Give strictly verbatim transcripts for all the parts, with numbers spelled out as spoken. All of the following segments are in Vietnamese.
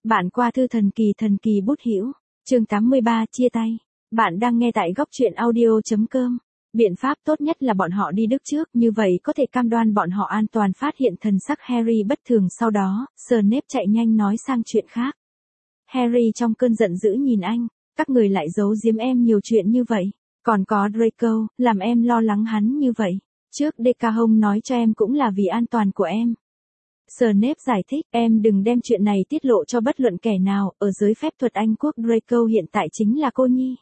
Bạn qua thư thần kỳ thần kỳ bút hữu, chương tám mươi ba chia tay. Bạn đang nghe tại góc truyện audio.com. Biện pháp tốt nhất là bọn họ đi Đức trước, như vậy có thể cam đoan bọn họ an toàn. Phát hiện thần sắc Harry bất thường sau đó, Snape chạy nhanh nói sang chuyện khác. Harry trong cơn giận dữ nhìn anh, các người lại giấu giếm em nhiều chuyện như vậy. Còn có Draco, làm em lo lắng hắn như vậy. Trước Decahome nói cho em cũng là vì an toàn của em. Snape giải thích, em đừng đem chuyện này tiết lộ cho bất luận kẻ nào, ở dưới phép thuật Anh quốc Draco hiện tại chính là cô nhi.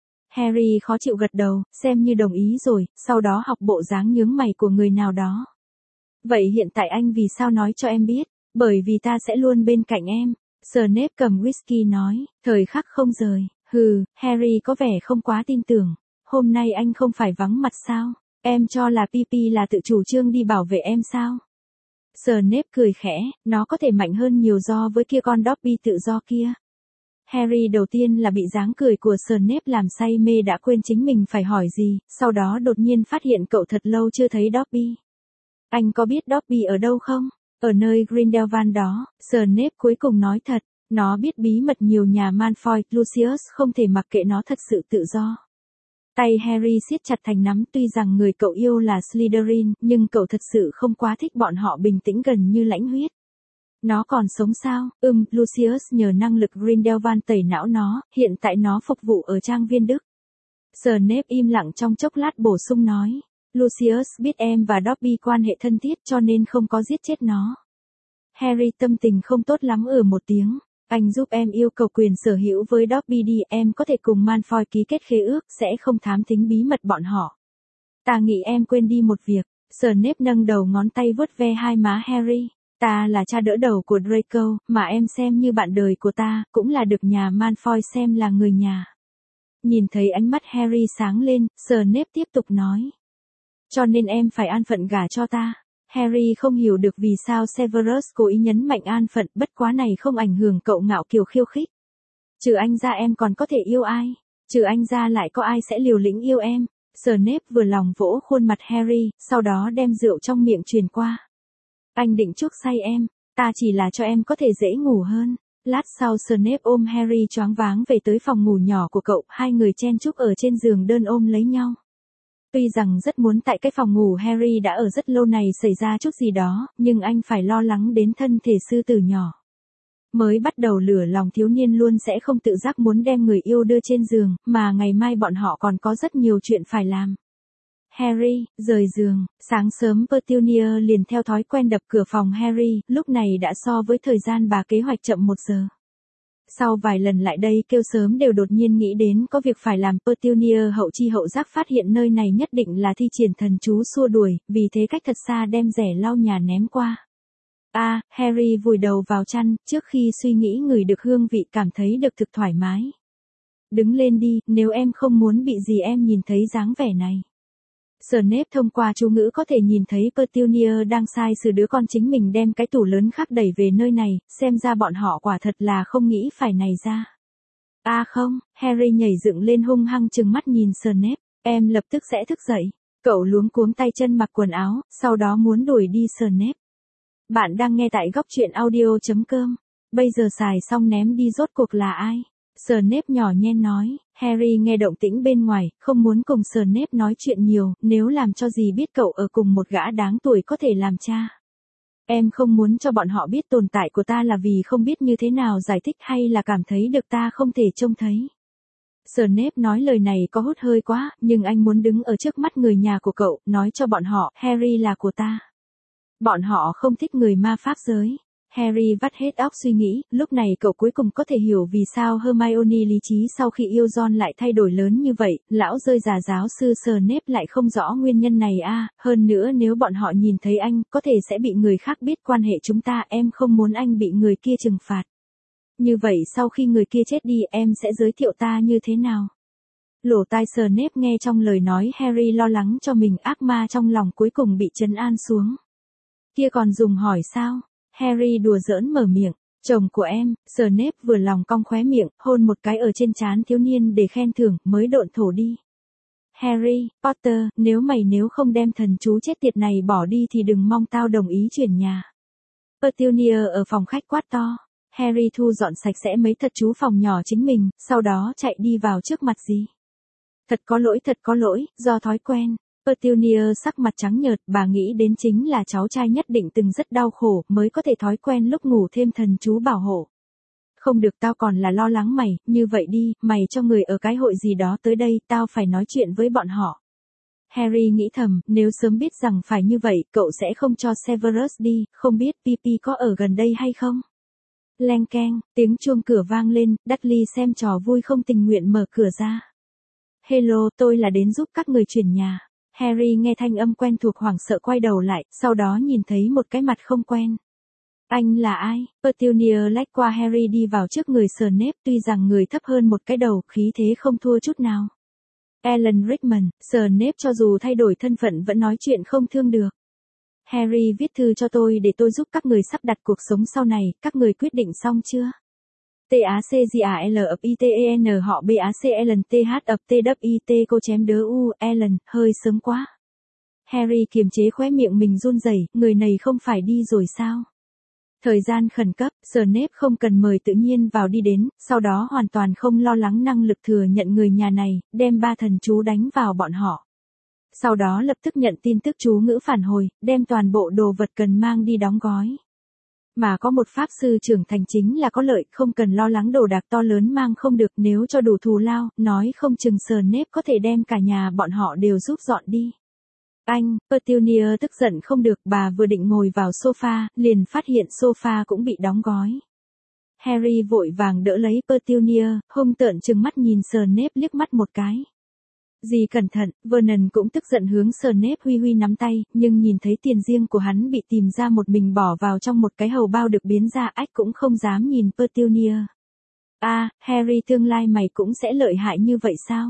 Harry khó chịu gật đầu, xem như đồng ý rồi, sau đó học bộ dáng nhướng mày của người nào đó. Vậy hiện tại anh vì sao nói cho em biết? Bởi vì ta sẽ luôn bên cạnh em. Snape cầm whisky nói, thời khắc không rời. Hừ, Harry có vẻ không quá tin tưởng. Hôm nay anh không phải vắng mặt sao? Em cho là Pipi là tự chủ trương đi bảo vệ em sao? Snape cười khẽ, nó có thể mạnh hơn nhiều do với kia con Dobby tự do kia. Harry đầu tiên là bị dáng cười của Snape làm say mê đã quên chính mình phải hỏi gì, sau đó đột nhiên phát hiện cậu thật lâu chưa thấy Dobby. Anh có biết Dobby ở đâu không? Ở nơi Grindelwald đó, Snape cuối cùng nói thật, nó biết bí mật nhiều nhà Malfoy, Lucius không thể mặc kệ nó thật sự tự do. Tay Harry siết chặt thành nắm, tuy rằng người cậu yêu là Slytherin, nhưng cậu thật sự không quá thích bọn họ bình tĩnh gần như lãnh huyết. Nó còn sống sao? Ừm, Lucius nhờ năng lực Grindelwald tẩy não nó, hiện tại nó phục vụ ở trang viên Đức. Snape im lặng trong chốc lát bổ sung nói, Lucius biết em và Dobby quan hệ thân thiết cho nên không có giết chết nó. Harry tâm tình không tốt lắm ở một tiếng. Anh giúp em yêu cầu quyền sở hữu với Dobby đi, em có thể cùng Malfoy ký kết khế ước, sẽ không thám thính bí mật bọn họ. Ta nghĩ em quên đi một việc. Snape nâng đầu ngón tay vuốt ve hai má Harry. Ta là cha đỡ đầu của Draco, mà em xem như bạn đời của ta, cũng là được nhà Malfoy xem là người nhà. Nhìn thấy ánh mắt Harry sáng lên, Snape tiếp tục nói. Cho nên em phải an phận gả cho ta. Harry không hiểu được vì sao Severus cố ý nhấn mạnh an phận, bất quá này không ảnh hưởng cậu ngạo kiều khiêu khích. Trừ anh ra em còn có thể yêu ai? Trừ anh ra lại có ai sẽ liều lĩnh yêu em? Snape vừa lòng vỗ khuôn mặt Harry, sau đó đem rượu trong miệng truyền qua. Anh định chuốc say em, ta chỉ là cho em có thể dễ ngủ hơn. Lát sau Snape ôm Harry choáng váng về tới phòng ngủ nhỏ của cậu, hai người chen chúc ở trên giường đơn ôm lấy nhau. Tuy rằng rất muốn tại cái phòng ngủ Harry đã ở rất lâu này xảy ra chút gì đó, nhưng anh phải lo lắng đến thân thể sư tử nhỏ. Mới bắt đầu lửa lòng thiếu niên luôn sẽ không tự giác muốn đem người yêu đưa trên giường, mà ngày mai bọn họ còn có rất nhiều chuyện phải làm. Harry, rời giường, sáng sớm Petunia liền theo thói quen đập cửa phòng Harry, lúc này đã so với thời gian bà kế hoạch chậm một giờ. Sau vài lần lại đây kêu sớm đều đột nhiên nghĩ đến có việc phải làm, Petunia hậu chi hậu giác phát hiện nơi này nhất định là thi triển thần chú xua đuổi, vì thế cách thật xa đem rẻ lau nhà ném qua. A, à, Harry vùi đầu vào chăn, trước khi suy nghĩ ngửi được hương vị cảm thấy được thực thoải mái. Đứng lên đi, nếu em không muốn bị gì em nhìn thấy dáng vẻ này. Snape thông qua chú ngữ có thể nhìn thấy Petunia đang sai xử đứa con chính mình đem cái tủ lớn khác đẩy về nơi này, xem ra bọn họ quả thật là không nghĩ phải này ra. A à không, Harry nhảy dựng lên hung hăng trừng mắt nhìn Snape, em lập tức sẽ thức dậy. Cậu luống cuống tay chân mặc quần áo, sau đó muốn đuổi đi Snape. Bạn đang nghe tại góc truyện audio.com. Bây giờ xài xong ném đi rốt cuộc là ai? Snape nhỏ nhen nói. Harry nghe động tĩnh bên ngoài, không muốn cùng Snape nói chuyện nhiều, nếu làm cho gì biết cậu ở cùng một gã đáng tuổi có thể làm cha. Em không muốn cho bọn họ biết tồn tại của ta là vì không biết như thế nào giải thích hay là cảm thấy được ta không thể trông thấy. Snape nói lời này có hút hơi quá, nhưng anh muốn đứng ở trước mắt người nhà của cậu, nói cho bọn họ, Harry là của ta. Bọn họ không thích người ma pháp giới. Harry vắt hết óc suy nghĩ, lúc này cậu cuối cùng có thể hiểu vì sao Hermione lý trí sau khi yêu Ron lại thay đổi lớn như vậy, lão rơi già giáo sư Snape lại không rõ nguyên nhân này a. À, hơn nữa nếu bọn họ nhìn thấy anh, có thể sẽ bị người khác biết quan hệ chúng ta, em không muốn anh bị người kia trừng phạt. Như vậy sau khi người kia chết đi em sẽ giới thiệu ta như thế nào? Lỗ tai Snape nghe trong lời nói Harry lo lắng cho mình, ác ma trong lòng cuối cùng bị trấn an xuống. Kia còn dùng hỏi sao? Harry đùa giỡn mở miệng, chồng của em. Snape vừa lòng cong khóe miệng, hôn một cái ở trên trán thiếu niên để khen thưởng, mới độn thổ đi. Harry, Potter, nếu mày nếu không đem thần chú chết tiệt này bỏ đi thì đừng mong tao đồng ý chuyển nhà. Petunia ở phòng khách quát to. Harry thu dọn sạch sẽ mấy thật chú phòng nhỏ chính mình, sau đó chạy đi vào trước mặt dì. Thật có lỗi, thật có lỗi, do thói quen. Petunia sắc mặt trắng nhợt, bà nghĩ đến chính là cháu trai nhất định từng rất đau khổ mới có thể thói quen lúc ngủ thêm thần chú bảo hộ. Không được, tao còn là lo lắng mày, như vậy đi, mày cho người ở cái hội gì đó tới đây, tao phải nói chuyện với bọn họ. Harry nghĩ thầm, nếu sớm biết rằng phải như vậy, cậu sẽ không cho Severus đi, không biết Pipi có ở gần đây hay không? Leng keng, tiếng chuông cửa vang lên, Dudley xem trò vui không tình nguyện mở cửa ra. Hello, tôi là đến giúp các người chuyển nhà. Harry nghe thanh âm quen thuộc hoảng sợ quay đầu lại, sau đó nhìn thấy một cái mặt không quen. Anh là ai? Petunia lách qua Harry đi vào trước người Snape, tuy rằng người thấp hơn một cái đầu, khí thế không thua chút nào. Alan Rickman, Snape cho dù thay đổi thân phận vẫn nói chuyện không thương được. Harry viết thư cho tôi để tôi giúp các người sắp đặt cuộc sống sau này, các người quyết định xong chưa? T A C G A L ập I T E N họ B A C L T H ập T W I T cô chém đớ U, Alan, hơi sớm quá. Harry kiềm chế khóe miệng mình run rẩy, người này không phải đi rồi sao? Thời gian khẩn cấp, Snape không cần mời tự nhiên vào đi đến, sau đó hoàn toàn không lo lắng năng lực thừa nhận người nhà này, đem ba thần chú đánh vào bọn họ. Sau đó lập tức nhận tin tức chú ngữ phản hồi, đem toàn bộ đồ vật cần mang đi đóng gói. Mà có một pháp sư trưởng thành chính là có lợi, không cần lo lắng đồ đạc to lớn mang không được, nếu cho đủ thù lao, nói không chừng Snape có thể đem cả nhà bọn họ đều giúp dọn đi. Anh, Petunia tức giận không được, bà vừa định ngồi vào sofa, liền phát hiện sofa cũng bị đóng gói. Harry vội vàng đỡ lấy Petunia, hung tợn trừng mắt nhìn Snape liếc mắt một cái. Dì cẩn thận, Vernon cũng tức giận hướng Snape huy huy nắm tay, nhưng nhìn thấy tiền riêng của hắn bị tìm ra một mình bỏ vào trong một cái hầu bao được biến ra, ách cũng không dám nhìn Petunia. À, Harry, tương lai mày cũng sẽ lợi hại như vậy sao?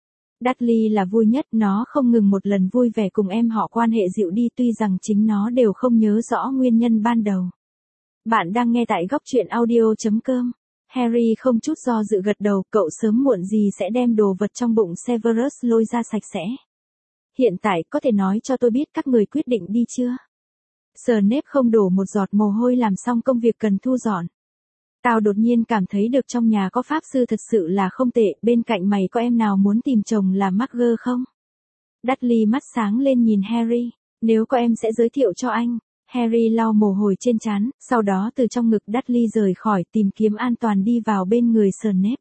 Dudley là vui nhất, nó không ngừng một lần vui vẻ cùng em họ quan hệ dịu đi, tuy rằng chính nó đều không nhớ rõ nguyên nhân ban đầu. Bạn đang nghe tại góc truyện audio chấm com. Harry không chút do dự gật đầu, cậu sớm muộn gì sẽ đem đồ vật trong bụng Severus lôi ra sạch sẽ. Hiện tại có thể nói cho tôi biết các người quyết định đi chưa? Snape không đổ một giọt mồ hôi làm xong công việc cần thu dọn. Tao đột nhiên cảm thấy được trong nhà có pháp sư thật sự là không tệ, bên cạnh mày có em nào muốn tìm chồng là McGonagall không? Dudley mắt sáng lên nhìn Harry, nếu có em sẽ giới thiệu cho anh. Harry lau mồ hôi trên trán, sau đó từ trong ngực Dudley rời khỏi, tìm kiếm an toàn đi vào bên người Snape.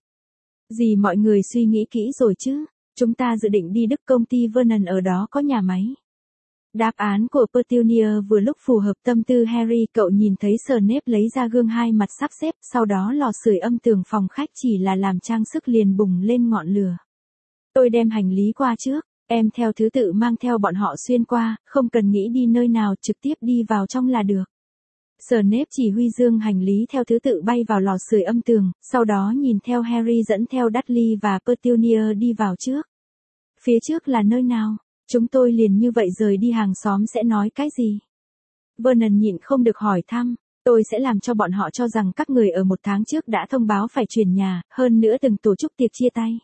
Gì mọi người suy nghĩ kỹ rồi chứ? Chúng ta dự định đi Đức, công ty Vernon ở đó có nhà máy. Đáp án của Petunia vừa lúc phù hợp tâm tư Harry, cậu nhìn thấy Snape lấy ra gương hai mặt sắp xếp, sau đó lò sưởi âm tường phòng khách chỉ là làm trang sức liền bùng lên ngọn lửa. Tôi đem hành lý qua trước, em theo thứ tự mang theo bọn họ xuyên qua, không cần nghĩ đi nơi nào, trực tiếp đi vào trong là được. Snape chỉ huy dương hành lý theo thứ tự bay vào lò sưởi âm tường, sau đó nhìn theo Harry dẫn theo Dudley và Petunia đi vào trước. Phía trước là nơi nào? Chúng tôi liền như vậy rời đi, hàng xóm sẽ nói cái gì? Vernon nhịn không được hỏi thăm, tôi sẽ làm cho bọn họ cho rằng các người ở một tháng trước đã thông báo phải chuyển nhà, hơn nữa từng tổ chức tiệc chia tay.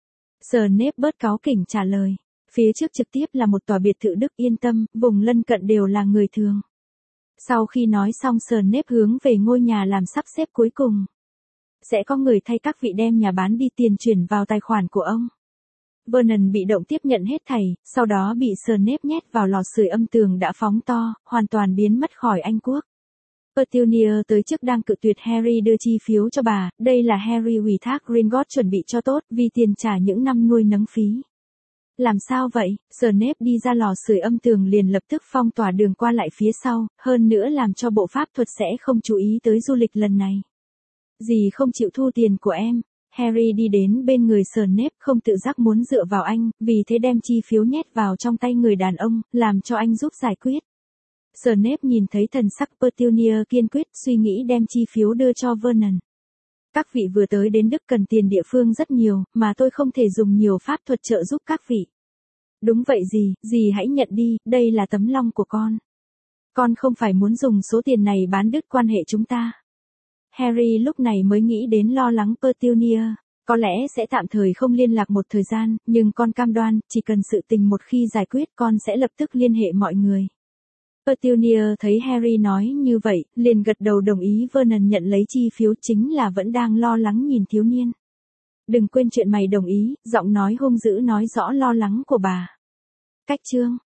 Snape bớt cáu kỉnh trả lời, phía trước trực tiếp là một tòa biệt thự Đức, yên tâm, vùng lân cận đều là người thường. Sau khi nói xong Snape hướng về ngôi nhà làm sắp xếp cuối cùng. Sẽ có người thay các vị đem nhà bán đi, tiền chuyển vào tài khoản của ông. Vernon bị động tiếp nhận hết thảy, sau đó bị Snape nhét vào lò sưởi âm tường đã phóng to, hoàn toàn biến mất khỏi Anh quốc. Petunia tới trước đang cự tuyệt Harry đưa chi phiếu cho bà, đây là Harry ủy thác Gringotts chuẩn bị cho tốt, vì tiền trả những năm nuôi nấng phí. Làm sao vậy? Snape đi ra lò sưởi âm tường liền lập tức phong tỏa đường qua lại phía sau, hơn nữa làm cho bộ pháp thuật sẽ không chú ý tới du lịch lần này. Dì không chịu thu tiền của em. Harry đi đến bên người Snape, không tự giác muốn dựa vào anh, vì thế đem chi phiếu nhét vào trong tay người đàn ông, làm cho anh giúp giải quyết. Snape nhìn thấy thần sắc Petunia kiên quyết, suy nghĩ đem chi phiếu đưa cho Vernon. Các vị vừa tới đến Đức cần tiền địa phương rất nhiều, mà tôi không thể dùng nhiều pháp thuật trợ giúp các vị. Đúng vậy dì, dì hãy nhận đi, đây là tấm lòng của con. Con không phải muốn dùng số tiền này bán đứt quan hệ chúng ta. Harry lúc này mới nghĩ đến lo lắng Petunia, có lẽ sẽ tạm thời không liên lạc một thời gian, nhưng con cam đoan, chỉ cần sự tình một khi giải quyết con sẽ lập tức liên hệ mọi người. Petunia thấy Harry nói như vậy, liền gật đầu đồng ý Vernon nhận lấy chi phiếu, chính là vẫn đang lo lắng nhìn thiếu niên. Đừng quên chuyện mày đồng ý, giọng nói hung dữ nói rõ lo lắng của bà. Cách chương